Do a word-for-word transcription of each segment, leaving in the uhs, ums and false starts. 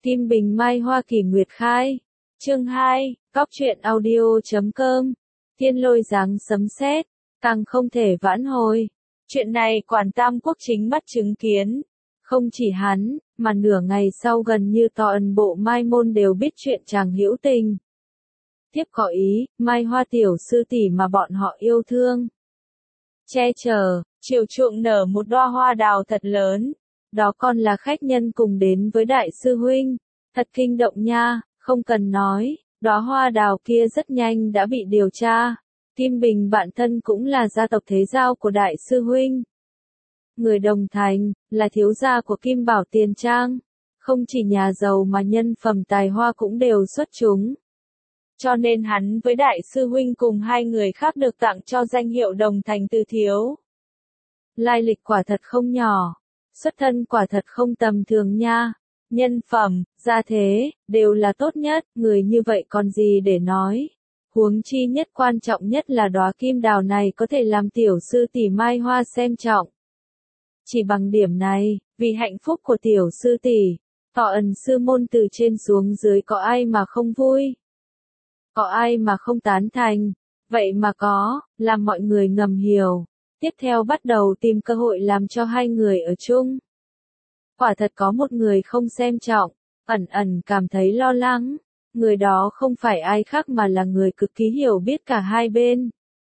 Kim Bình Mai Hoa Kỳ Nguyệt Khai. Chương hai, Cóc truyện audio chấm com. Thiên lôi giáng sấm sét, càng không thể vãn hồi. Chuyện này Quản Tam Quốc chính mắt chứng kiến. Không chỉ hắn, mà nửa ngày sau gần như toàn bộ Mai môn đều biết chuyện chàng hữu tình. Tiếp có ý, Mai Hoa tiểu sư tỷ mà bọn họ yêu thương. Che chở, chiều chuộng nở một đóa hoa đào thật lớn. Đó còn là khách nhân cùng đến với đại sư huynh. Thật kinh động nha, không cần nói, đóa hoa đào kia rất nhanh đã bị điều tra. Kim Bình bạn thân cũng là gia tộc thế giao của đại sư huynh. Người đồng thành, là thiếu gia của Kim Bảo Tiền Trang. Không chỉ nhà giàu mà nhân phẩm tài hoa cũng đều xuất chúng. Cho nên hắn với đại sư huynh cùng hai người khác được tặng cho danh hiệu đồng thành tư thiếu. Lai lịch quả thật không nhỏ, xuất thân quả thật không tầm thường nha. Nhân phẩm, gia thế, đều là tốt nhất, người như vậy còn gì để nói. Huống chi nhất quan trọng nhất là đóa kim đào này có thể làm tiểu sư tỷ Mai Hoa xem trọng. Chỉ bằng điểm này, vì hạnh phúc của tiểu sư tỷ, tỏ ẩn sư môn từ trên xuống dưới có ai mà không vui. Có ai mà không tán thành, vậy mà có, làm mọi người ngầm hiểu. Tiếp theo bắt đầu tìm cơ hội làm cho hai người ở chung. Quả thật có một người không xem trọng, ẩn ẩn cảm thấy lo lắng. Người đó không phải ai khác mà là người cực kỳ hiểu biết cả hai bên.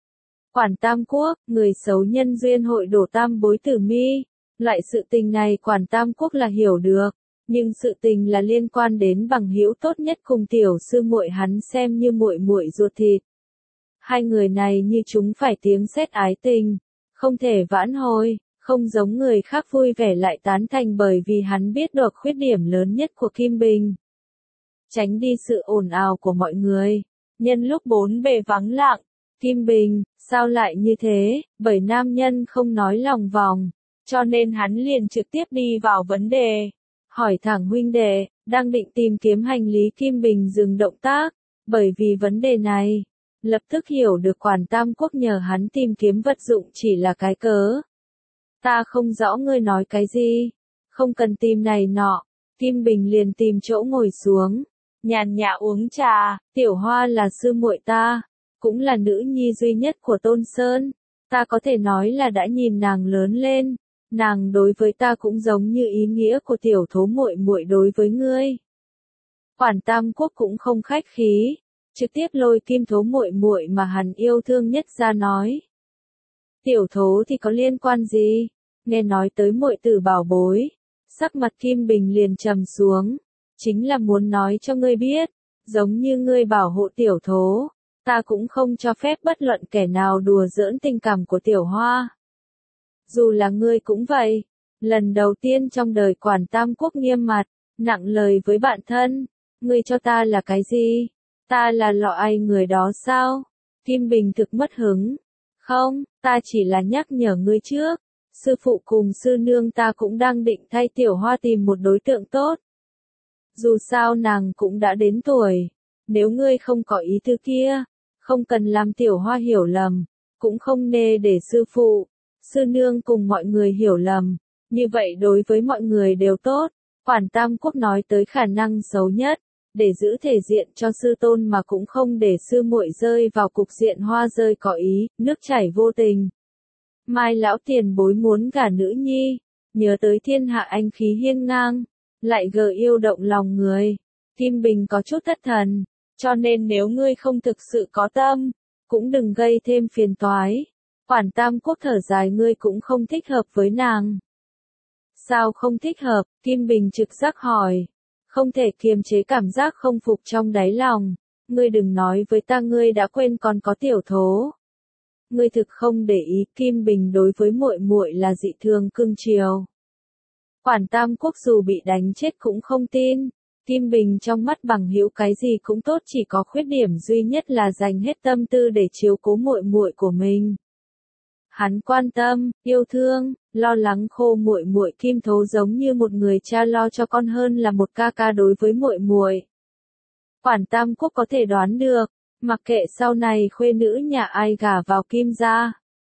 Quản Tam Quốc, người xấu nhân duyên hội đổ tam bối tử mi. Loại sự tình này Quản Tam Quốc là hiểu được, nhưng sự tình là liên quan đến bằng hữu tốt nhất cùng tiểu sư muội hắn xem như muội muội ruột thịt. Hai người này như chúng phải tiếng sét ái tình, không thể vãn hồi, không giống người khác vui vẻ lại tán thành bởi vì hắn biết được khuyết điểm lớn nhất của Kim Bình. Tránh đi sự ồn ào của mọi người. Nhân lúc bốn bề vắng lặng, Kim Bình, sao lại như thế, bởi nam nhân không nói lòng vòng, cho nên hắn liền trực tiếp đi vào vấn đề. Hỏi thẳng huynh đệ, đang định tìm kiếm hành lý. Kim Bình dừng động tác, bởi vì vấn đề này, lập tức hiểu được Quản Tam Quốc nhờ hắn tìm kiếm vật dụng chỉ là cái cớ. Ta không rõ ngươi nói cái gì, không cần tìm này nọ. Kim Bình liền tìm chỗ ngồi xuống, nhàn nhã uống trà. Tiểu Hoa là sư muội ta, cũng là nữ nhi duy nhất của Tôn Sơn. Ta có thể nói là đã nhìn nàng lớn lên, nàng đối với ta cũng giống như ý nghĩa của tiểu thố muội muội đối với ngươi. Quản Tam Quốc cũng không khách khí, trực tiếp lôi Kim thố muội muội mà hắn yêu thương nhất ra nói. Tiểu thố thì có liên quan gì? Nghe nói tới muội tử bảo bối, sắc mặt Kim Bình liền trầm xuống. Chính là muốn nói cho ngươi biết, giống như ngươi bảo hộ tiểu thố, ta cũng không cho phép bất luận kẻ nào đùa giỡn tình cảm của tiểu Hoa. Dù là ngươi cũng vậy. Lần đầu tiên trong đời Quản Tam Quốc nghiêm mặt, nặng lời với bạn thân. Ngươi cho ta là cái gì? Ta là lọ ai người đó sao? Kim Bình thực mất hứng. Không, ta chỉ là nhắc nhở ngươi trước. Sư phụ cùng sư nương ta cũng đang định thay tiểu Hoa tìm một đối tượng tốt. Dù sao nàng cũng đã đến tuổi. Nếu ngươi không có ý thứ kia, không cần làm tiểu Hoa hiểu lầm, cũng không nề để sư phụ, sư nương cùng mọi người hiểu lầm. Như vậy đối với mọi người đều tốt. Quản Tam Quốc nói tới khả năng xấu nhất, để giữ thể diện cho sư tôn mà cũng không để sư muội rơi vào cục diện hoa rơi có ý, nước chảy vô tình. Mai lão tiền bối muốn gả nữ nhi, nhớ tới thiên hạ anh khí hiên ngang, lại gờ yêu động lòng người. Kim Bình có chút thất thần, cho nên nếu ngươi không thực sự có tâm, cũng đừng gây thêm phiền toái. Quản Tam Quốc thở dài, ngươi cũng không thích hợp với nàng. Sao không thích hợp? Kim Bình trực giác hỏi. Không thể kiềm chế cảm giác không phục trong đáy lòng. Ngươi đừng nói với ta ngươi đã quên còn có tiểu thố. Ngươi thực không để ý. Kim Bình đối với muội muội là dị thường cưng chiều. Quản Tam Quốc dù bị đánh chết cũng không tin. Kim Bình trong mắt bằng hữu cái gì cũng tốt, chỉ có khuyết điểm duy nhất là dành hết tâm tư để chiếu cố muội muội của mình. Hắn quan tâm, yêu thương, lo lắng khô muội muội Kim thố giống như một người cha lo cho con hơn là một ca ca đối với muội muội. Quản Tam Quốc có thể đoán được, mặc kệ sau này khuê nữ nhà ai gả vào Kim gia,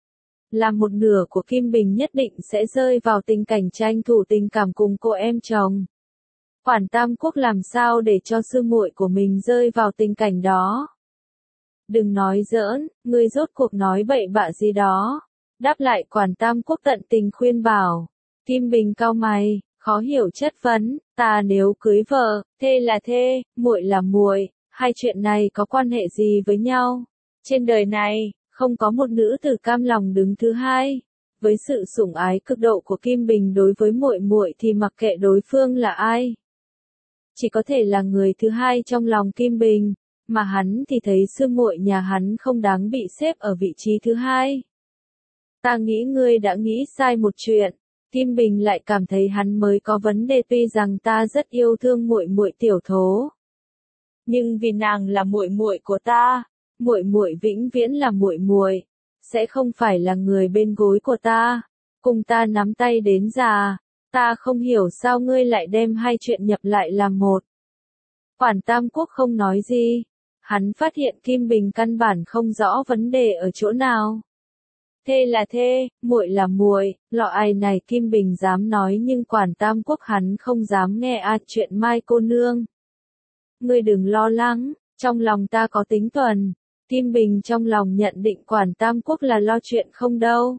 là một nửa của Kim Bình nhất định sẽ rơi vào tình cảnh tranh thủ tình cảm cùng cô em chồng. Quản Tam Quốc làm sao để cho sư muội của mình rơi vào tình cảnh đó? Đừng nói giỡn, ngươi rốt cuộc nói bậy bạ gì đó. Đáp lại Quản Tam Quốc tận tình khuyên bảo. Kim Bình cau mày, khó hiểu chất vấn, ta nếu cưới vợ, thê là thê, muội là muội, hai chuyện này có quan hệ gì với nhau? Trên đời này, không có một nữ tử cam lòng đứng thứ hai. Với sự sủng ái cực độ của Kim Bình đối với muội muội thì mặc kệ đối phương là ai, chỉ có thể là người thứ hai trong lòng Kim Bình, mà hắn thì thấy sư muội nhà hắn không đáng bị xếp ở vị trí thứ hai. Ta nghĩ ngươi đã nghĩ sai một chuyện. Kim Bình lại cảm thấy hắn mới có vấn đề, tuy rằng ta rất yêu thương muội muội Tiểu Thố, nhưng vì nàng là muội muội của ta, muội muội vĩnh viễn là muội muội, sẽ không phải là người bên gối của ta, cùng ta nắm tay đến già. Ta không hiểu sao ngươi lại đem hai chuyện nhập lại làm một. Quản Tam Quốc không nói gì. Hắn phát hiện Kim Bình căn bản không rõ vấn đề ở chỗ nào. Thê là thê, muội là muội, lọ ai này Kim Bình dám nói, nhưng Quản Tam Quốc hắn không dám nghe a chuyện Mai cô nương. Ngươi đừng lo lắng, trong lòng ta có tính toán. Kim Bình trong lòng nhận định Quản Tam Quốc là lo chuyện không đâu.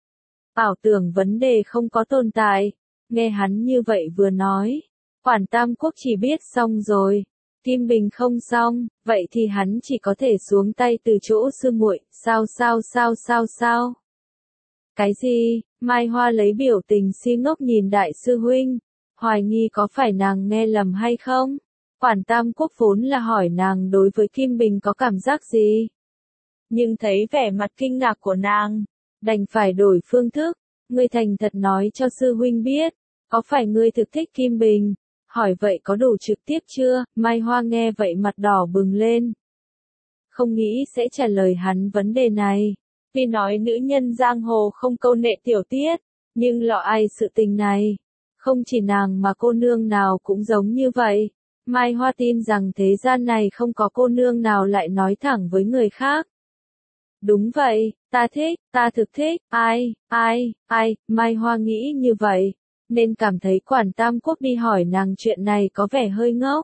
Ảo tưởng vấn đề không có tồn tại. Nghe hắn như vậy vừa nói, Quản Tam Quốc chỉ biết xong rồi. Kim Bình không xong, vậy thì hắn chỉ có thể xuống tay từ chỗ sư muội. Sao sao sao sao sao? Cái gì? Mai Hoa lấy biểu tình si ngốc nhìn đại sư huynh, hoài nghi có phải nàng nghe lầm hay không? Quản Tam Quốc vốn là hỏi nàng đối với Kim Bình có cảm giác gì, nhưng thấy vẻ mặt kinh ngạc của nàng, đành phải đổi phương thức. Ngươi thành thật nói cho sư huynh biết, có phải ngươi thực thích Kim Bình? Hỏi vậy có đủ trực tiếp chưa? Mai Hoa nghe vậy mặt đỏ bừng lên, không nghĩ sẽ trả lời hắn vấn đề này. Tuy nói nữ nhân giang hồ không câu nệ tiểu tiết, nhưng lọ ai sự tình này, không chỉ nàng mà cô nương nào cũng giống như vậy. Mai Hoa tin rằng thế gian này không có cô nương nào lại nói thẳng với người khác. Đúng vậy, ta thích, ta thực thích, ai, ai, ai, Mai Hoa nghĩ như vậy, nên cảm thấy Quản Tam Quốc đi hỏi nàng chuyện này có vẻ hơi ngốc.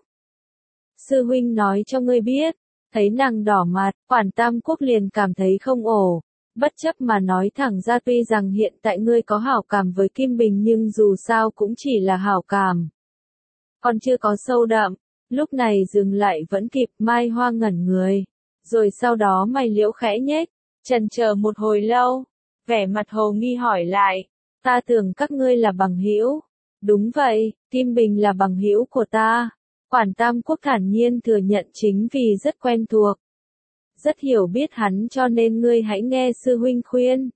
Sư huynh nói cho ngươi biết, thấy nàng đỏ mặt, Quản Tam Quốc liền cảm thấy không ổn, bất chấp mà nói thẳng ra, tuy rằng hiện tại ngươi có hảo cảm với Kim Bình nhưng dù sao cũng chỉ là hảo cảm, còn chưa có sâu đậm. Lúc này dừng lại vẫn kịp. Mai Hoa ngẩn người, rồi sau đó mày liễu khẽ nhếch, chần chờ một hồi lâu, vẻ mặt hồ nghi hỏi lại, ta tưởng các ngươi là bằng hữu. Đúng vậy, Kim Bình là bằng hữu của ta. Quản Tam Quốc thản nhiên thừa nhận, chính vì rất quen thuộc, rất hiểu biết hắn cho nên ngươi hãy nghe sư huynh khuyên.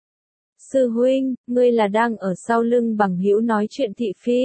Sư huynh, ngươi là đang ở sau lưng bằng hữu nói chuyện thị phi.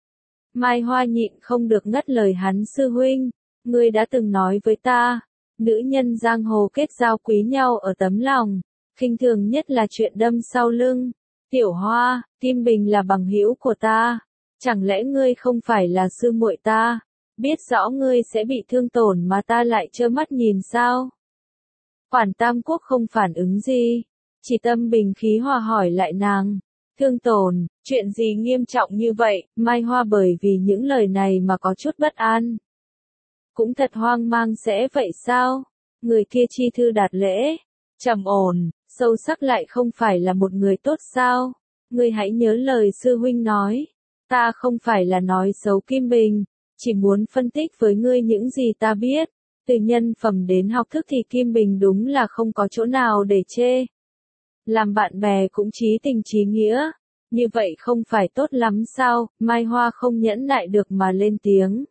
Mai Hoa nhịn không được ngắt lời hắn. Sư huynh, ngươi đã từng nói với ta, nữ nhân giang hồ kết giao quý nhau ở tấm lòng, khinh thường nhất là chuyện đâm sau lưng. Tiểu Hoa, Kim Bình là bằng hữu của ta, chẳng lẽ ngươi không phải là sư muội ta? Biết rõ ngươi sẽ bị thương tổn mà ta lại trơ mắt nhìn sao? Quản Tam Quốc không phản ứng gì, chỉ tâm bình khí hòa hỏi lại nàng. Thương tổn, chuyện gì nghiêm trọng như vậy? Mai Hoa bởi vì những lời này mà có chút bất an. Cũng thật hoang mang, sẽ vậy sao? Người kia chi thư đạt lễ, trầm ổn, sâu sắc lại không phải là một người tốt sao? Ngươi hãy nhớ lời sư huynh nói, ta không phải là nói xấu Kim Bình, chỉ muốn phân tích với ngươi những gì ta biết. Từ nhân phẩm đến học thức thì Kim Bình đúng là không có chỗ nào để chê. Làm bạn bè cũng chí tình chí nghĩa, như vậy không phải tốt lắm sao? Mai Hoa không nhẫn nại được mà lên tiếng.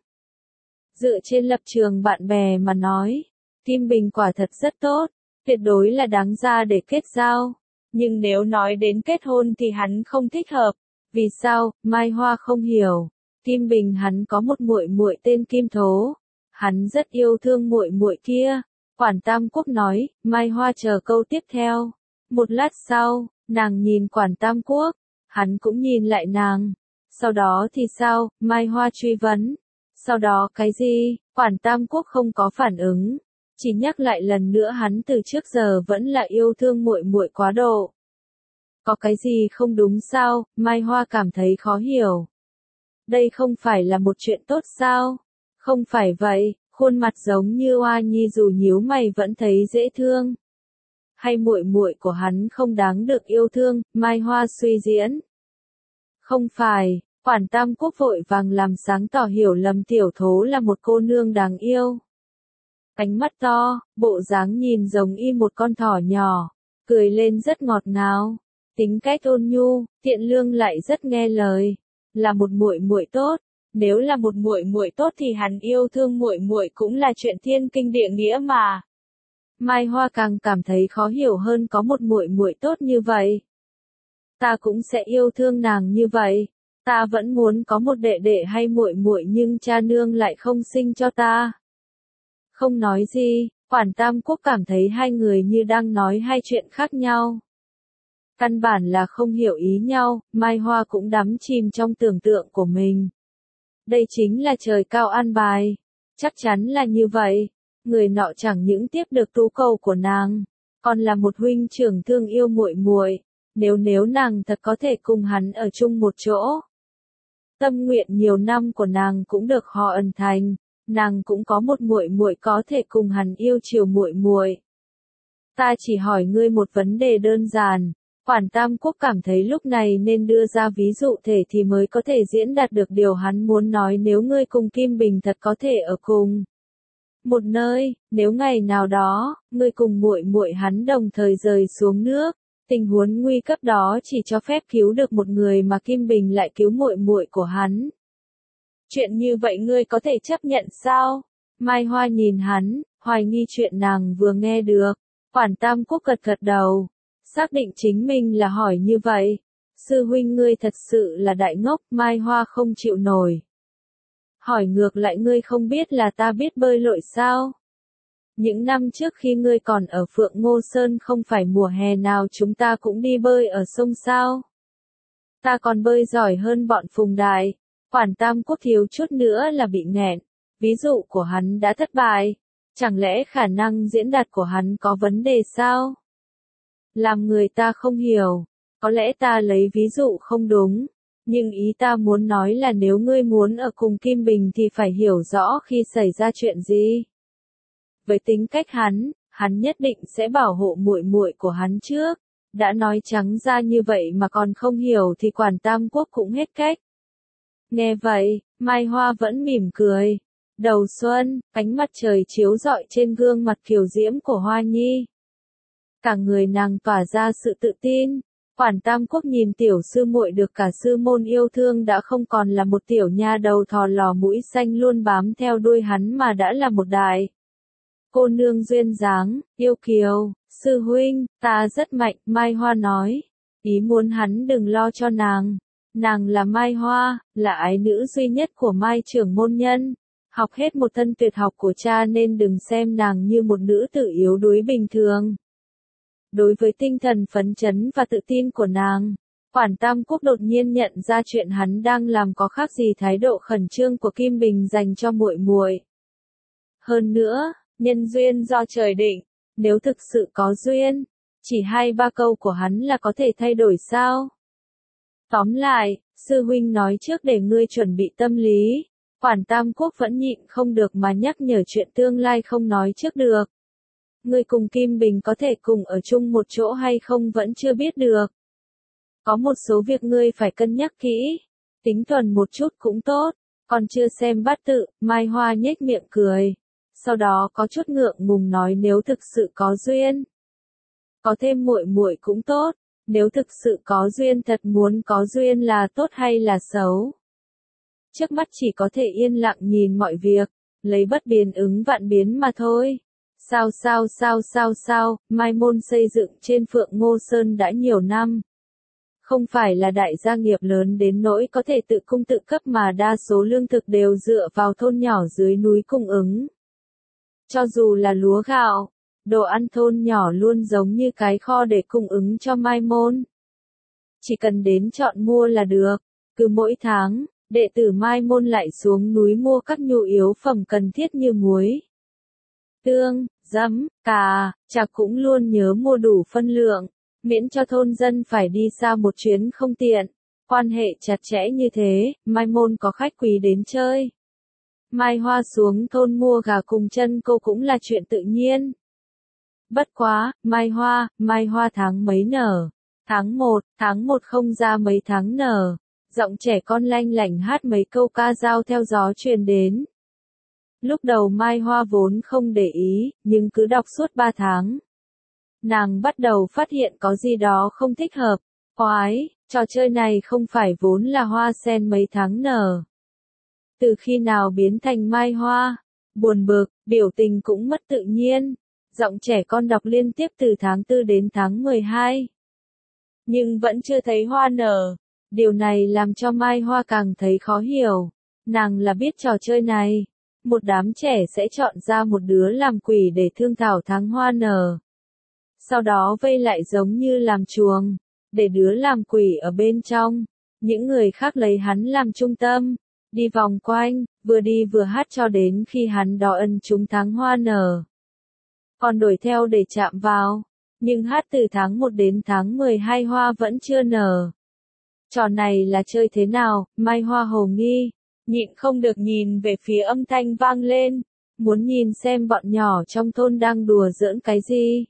Dựa trên lập trường bạn bè mà nói, Kim Bình quả thật rất tốt, tuyệt đối là đáng ra để kết giao. Nhưng nếu nói đến kết hôn thì hắn không thích hợp. Vì sao? Mai Hoa không hiểu. Kim Bình hắn có một muội muội tên Kim Thố, hắn rất yêu thương muội muội kia. Quản Tam Quốc nói. Mai Hoa chờ câu tiếp theo. Một lát sau, nàng nhìn Quản Tam Quốc, hắn cũng nhìn lại nàng. Sau đó thì sao? Mai Hoa truy vấn. Sau đó cái gì? Quản Tam Quốc không có phản ứng, chỉ nhắc lại lần nữa hắn từ trước giờ vẫn là yêu thương muội muội quá độ. Có cái gì không đúng sao? Mai Hoa cảm thấy khó hiểu. Đây không phải là một chuyện tốt sao? Không phải vậy, khuôn mặt giống như Hoa Nhi dù nhíu mày vẫn thấy dễ thương. Hay muội muội của hắn không đáng được yêu thương, Mai Hoa suy diễn. Không phải, Quản Tam Quốc vội vàng làm sáng tỏ hiểu lầm Tiểu Thố là một cô nương đáng yêu. Ánh mắt to, bộ dáng nhìn giống y một con thỏ nhỏ, cười lên rất ngọt ngào, tính cách ôn nhu, tiện lương lại rất nghe lời, là một muội muội tốt. Nếu là một muội muội tốt thì hắn yêu thương muội muội cũng là chuyện thiên kinh địa nghĩa mà. Mai Hoa càng cảm thấy khó hiểu hơn có một muội muội tốt như vậy. Ta cũng sẽ yêu thương nàng như vậy. Ta vẫn muốn có một đệ đệ hay muội muội nhưng cha nương lại không sinh cho ta. Không nói gì, Quản Tam Quốc cảm thấy hai người như đang nói hai chuyện khác nhau. Căn bản là không hiểu ý nhau, Mai Hoa cũng đắm chìm trong tưởng tượng của mình. Đây chính là trời cao an bài. Chắc chắn là như vậy. Người nọ chẳng những tiếp được tú cầu của nàng, còn là một huynh trưởng thương yêu muội muội. Nếu nếu nàng thật có thể cùng hắn ở chung một chỗ, tâm nguyện nhiều năm của nàng cũng được họ ẩn thành, nàng cũng có một muội muội có thể cùng hắn yêu chiều muội muội. Ta chỉ hỏi ngươi một vấn đề đơn giản. Quản Tam Quốc cảm thấy lúc này nên đưa ra ví dụ thể thì mới có thể diễn đạt được điều hắn muốn nói. Nếu ngươi cùng Kim Bình thật có thể ở cùng một nơi, nếu ngày nào đó, ngươi cùng muội muội hắn đồng thời rơi xuống nước, tình huống nguy cấp đó chỉ cho phép cứu được một người mà Kim Bình lại cứu muội muội của hắn. Chuyện như vậy ngươi có thể chấp nhận sao? Mai Hoa nhìn hắn, hoài nghi chuyện nàng vừa nghe được. Quản Tam Quốc gật gật đầu, xác định chính mình là hỏi như vậy. Sư huynh ngươi thật sự là đại ngốc, Mai Hoa không chịu nổi. Hỏi ngược lại, ngươi không biết là ta biết bơi lội sao? Những năm trước khi ngươi còn ở Phượng Ngô Sơn không phải mùa hè nào chúng ta cũng đi bơi ở sông sao? Ta còn bơi giỏi hơn bọn Phùng Đại. Quản Tam Quốc thiếu chút nữa là bị nghẹn. Ví dụ của hắn đã thất bại. Chẳng lẽ khả năng diễn đạt của hắn có vấn đề sao? Làm người ta không hiểu. Có lẽ ta lấy ví dụ không đúng. Nhưng ý ta muốn nói là nếu ngươi muốn ở cùng Kim Bình thì phải hiểu rõ khi xảy ra chuyện gì. Với tính cách hắn, hắn nhất định sẽ bảo hộ muội muội của hắn trước. Đã nói trắng ra như vậy mà còn không hiểu thì Quản Tam Quốc cũng hết cách. Nghe vậy, Mai Hoa vẫn mỉm cười. Đầu xuân, ánh mặt trời chiếu rọi trên gương mặt kiều diễm của Hoa Nhi. Cả người nàng tỏa ra sự tự tin. Quản Tam Quốc nhìn tiểu sư muội được cả sư môn yêu thương đã không còn là một tiểu nha đầu thò lò mũi xanh luôn bám theo đuôi hắn mà đã là một đại cô nương duyên dáng, yêu kiều. Sư huynh, ta rất mạnh, Mai Hoa nói. Ý muốn hắn đừng lo cho nàng. Nàng là Mai Hoa, là ái nữ duy nhất của Mai trưởng môn nhân. Học hết một thân tuyệt học của cha nên đừng xem nàng như một nữ tử yếu đuối bình thường. Đối với tinh thần phấn chấn và tự tin của nàng, Quản Tam Quốc đột nhiên nhận ra chuyện hắn đang làm có khác gì thái độ khẩn trương của Kim Bình dành cho muội muội. Hơn nữa, nhân duyên do trời định, nếu thực sự có duyên, chỉ hai ba câu của hắn là có thể thay đổi sao? Tóm lại, sư huynh nói trước để ngươi chuẩn bị tâm lý. Quản Tam Quốc vẫn nhịn không được mà nhắc nhở chuyện tương lai không nói trước được. Ngươi cùng Kim Bình có thể cùng ở chung một chỗ hay không vẫn chưa biết được. Có một số việc ngươi phải cân nhắc kỹ. Tính thuần một chút cũng tốt. Còn chưa xem bát tự, Mai Hoa nhếch miệng cười. Sau đó có chút ngượng ngùng nói nếu thực sự có duyên. Có thêm muội muội cũng tốt. Nếu thực sự có duyên thật muốn có duyên là tốt hay là xấu. Trước mắt chỉ có thể yên lặng nhìn mọi việc. Lấy bất biến ứng vạn biến mà thôi. Sao sao sao sao sao, Mai môn xây dựng trên Phượng Ngô Sơn đã nhiều năm. Không phải là đại gia nghiệp lớn đến nỗi có thể tự cung tự cấp mà đa số lương thực đều dựa vào thôn nhỏ dưới núi cung ứng. Cho dù là lúa gạo, đồ ăn thôn nhỏ luôn giống như cái kho để cung ứng cho Mai môn. Chỉ cần đến chọn mua là được, cứ mỗi tháng, đệ tử Mai môn lại xuống núi mua các nhu yếu phẩm cần thiết như muối, tương, giấm, cà, trà cũng luôn nhớ mua đủ phân lượng, miễn cho thôn dân phải đi xa một chuyến không tiện. Quan hệ chặt chẽ như thế, Mai Môn có khách quý đến chơi. Mai Hoa xuống thôn mua gà cùng chân cô cũng là chuyện tự nhiên. Bất quá, Mai Hoa, Mai Hoa tháng mấy nở? Tháng một, tháng một không ra mấy tháng nở. Giọng trẻ con lanh lảnh hát mấy câu ca dao theo gió truyền đến. Lúc đầu Mai Hoa vốn không để ý, nhưng cứ đọc suốt ba tháng. Nàng bắt đầu phát hiện có gì đó không thích hợp. Oái, trò chơi này không phải vốn là hoa sen mấy tháng nở. Từ khi nào biến thành Mai Hoa? Buồn bực, biểu tình cũng mất tự nhiên. Giọng trẻ con đọc liên tiếp từ tháng tư đến tháng mười hai. Nhưng vẫn chưa thấy hoa nở. Điều này làm cho Mai Hoa càng thấy khó hiểu. Nàng là biết trò chơi này. Một đám trẻ sẽ chọn ra một đứa làm quỷ để thương thảo tháng hoa nở. Sau đó vây lại giống như làm chuồng, để đứa làm quỷ ở bên trong. Những người khác lấy hắn làm trung tâm, đi vòng quanh, vừa đi vừa hát cho đến khi hắn đo ân chúng tháng hoa nở. Còn đuổi theo để chạm vào, nhưng hát từ tháng một đến tháng mười hai hoa vẫn chưa nở. Trò này là chơi thế nào? Mai Hoa hồ nghi, nhịn không được nhìn về phía âm thanh vang lên, muốn nhìn xem bọn nhỏ trong thôn đang đùa giỡn cái gì.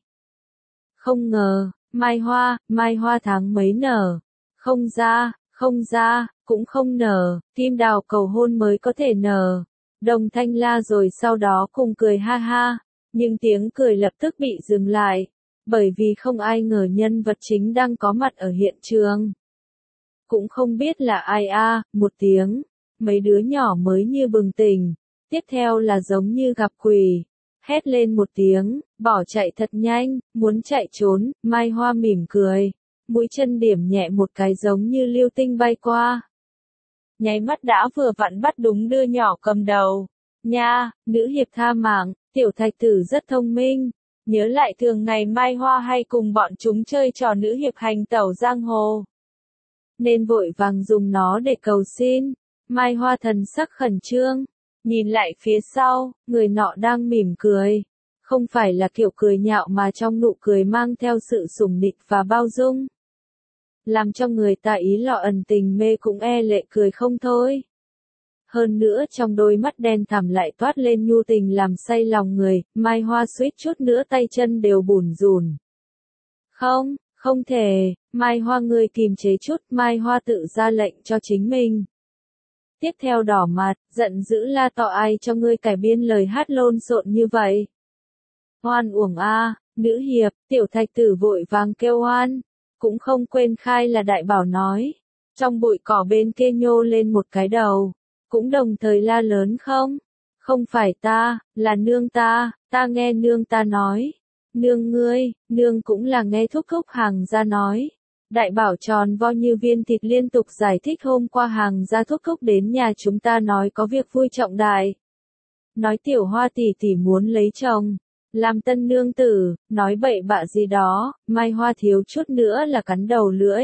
Không ngờ, Mai Hoa, Mai Hoa tháng mấy nở? Không ra, không ra, cũng không nở, Kim Đào cầu hôn mới có thể nở. Đồng thanh la rồi sau đó cùng cười ha ha, nhưng tiếng cười lập tức bị dừng lại, bởi vì không ai ngờ nhân vật chính đang có mặt ở hiện trường. Cũng không biết là ai a, một tiếng, mấy đứa nhỏ mới như bừng tỉnh, tiếp theo là giống như gặp quỷ. Hét lên một tiếng, bỏ chạy thật nhanh, muốn chạy trốn, Mai Hoa mỉm cười, mũi chân điểm nhẹ một cái giống như lưu tinh bay qua. Nháy mắt đã vừa vặn bắt đúng đứa nhỏ cầm đầu. Nha, nữ hiệp tha mạng, tiểu thạch tử rất thông minh. Nhớ lại thường ngày Mai Hoa hay cùng bọn chúng chơi trò nữ hiệp hành tẩu giang hồ. Nên vội vàng dùng nó để cầu xin. Mai Hoa thần sắc khẩn trương. Nhìn lại phía sau, người nọ đang mỉm cười. Không phải là kiểu cười nhạo mà trong nụ cười mang theo sự sủng nịnh và bao dung. Làm cho người ta ý lọ ẩn tình mê cũng e lệ cười không thôi. Hơn nữa trong đôi mắt đen thẳm lại toát lên nhu tình làm say lòng người, Mai Hoa suýt chút nữa tay chân đều bủn rủn. Không, không thể, Mai Hoa ngươi kìm chế chút, Mai Hoa tự ra lệnh cho chính mình. Tiếp theo đỏ mặt, giận dữ la to ai cho ngươi cải biên lời hát lộn xộn như vậy. Hoan uổng a, nữ hiệp, tiểu thạch tử vội vàng kêu hoan, cũng không quên khai là đại bảo nói. Trong bụi cỏ bên kia nhô lên một cái đầu, cũng đồng thời la lớn không? Không phải ta, là nương ta, ta nghe nương ta nói. Nương ngươi, nương cũng là nghe thúc thúc hàng ra nói. Đại bảo tròn vo như viên thịt liên tục giải thích hôm qua hàng gia thúc thúc đến nhà chúng ta nói có việc vui trọng đại. Nói tiểu Hoa tỷ tỷ muốn lấy chồng, làm tân nương tử, nói bậy bạ gì đó, Mai Hoa thiếu chút nữa là cắn đầu lưỡi.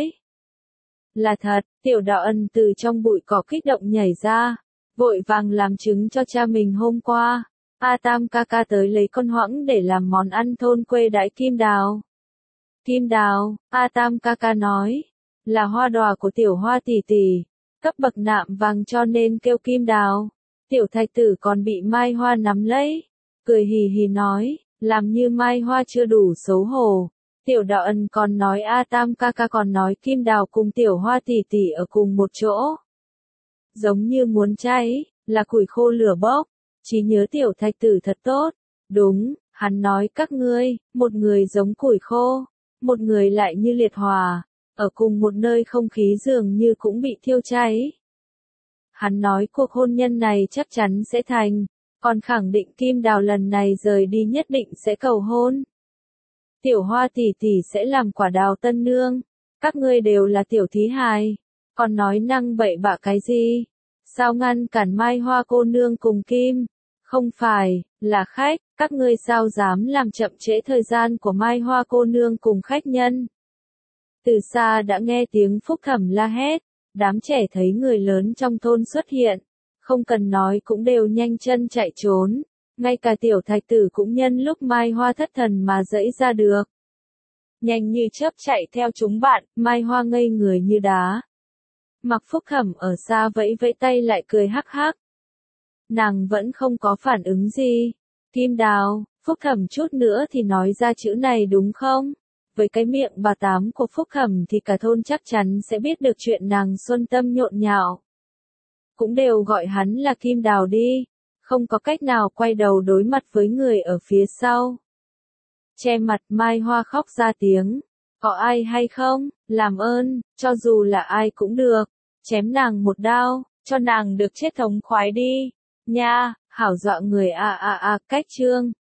Là thật, tiểu đạo ân từ trong bụi cỏ kích động nhảy ra, vội vàng làm chứng cho cha mình hôm qua. A Tam ca ca tới lấy con hoãng để làm món ăn thôn quê đãi Kim Đào. Kim Đào, A Tam ca ca nói, là hoa đòa của tiểu Hoa tỷ tỷ, cấp bậc nạm vàng cho nên kêu Kim Đào. Tiểu thạch tử còn bị Mai Hoa nắm lấy, cười hì hì nói, làm như Mai Hoa chưa đủ xấu hổ. Tiểu đạo ân còn nói A Tam ca ca còn nói Kim Đào cùng tiểu Hoa tỷ tỷ ở cùng một chỗ. Giống như muốn cháy, là củi khô lửa bốc, trí nhớ tiểu thạch tử thật tốt. Đúng, hắn nói các ngươi, một người giống củi khô, một người lại như liệt hỏa, ở cùng một nơi không khí dường như cũng bị thiêu cháy. Hắn nói cuộc hôn nhân này chắc chắn sẽ thành, còn khẳng định Kim Đào lần này rời đi nhất định sẽ cầu hôn. Tiểu Hoa tỷ tỷ sẽ làm quả đào tân nương, các ngươi đều là tiểu thí hài, còn nói năng bậy bạ cái gì? Sao ngăn cản Mai Hoa cô nương cùng Kim? Không phải, là khách, các ngươi sao dám làm chậm trễ thời gian của Mai Hoa cô nương cùng khách nhân? Từ xa đã nghe tiếng Phúc Thẩm la hét, đám trẻ thấy người lớn trong thôn xuất hiện, không cần nói cũng đều nhanh chân chạy trốn, ngay cả tiểu thạch tử cũng nhân lúc Mai Hoa thất thần mà dẫy ra được. Nhanh như chớp chạy theo chúng bạn, Mai Hoa ngây người như đá. Mặc Phúc Thẩm ở xa vẫy vẫy tay lại cười hắc hắc. Nàng vẫn không có phản ứng gì. Kim Đào, Phúc Thẩm chút nữa thì nói ra chữ này đúng không? Với cái miệng bà tám của Phúc Thẩm thì cả thôn chắc chắn sẽ biết được chuyện nàng Xuân Tâm nhộn nhạo. Cũng đều gọi hắn là Kim Đào đi, không có cách nào quay đầu đối mặt với người ở phía sau. Che mặt Mai Hoa khóc ra tiếng, có ai hay không, làm ơn, cho dù là ai cũng được, chém nàng một đao, cho nàng được chết thống khoái đi, nha, hảo dọa người a a a cách chương.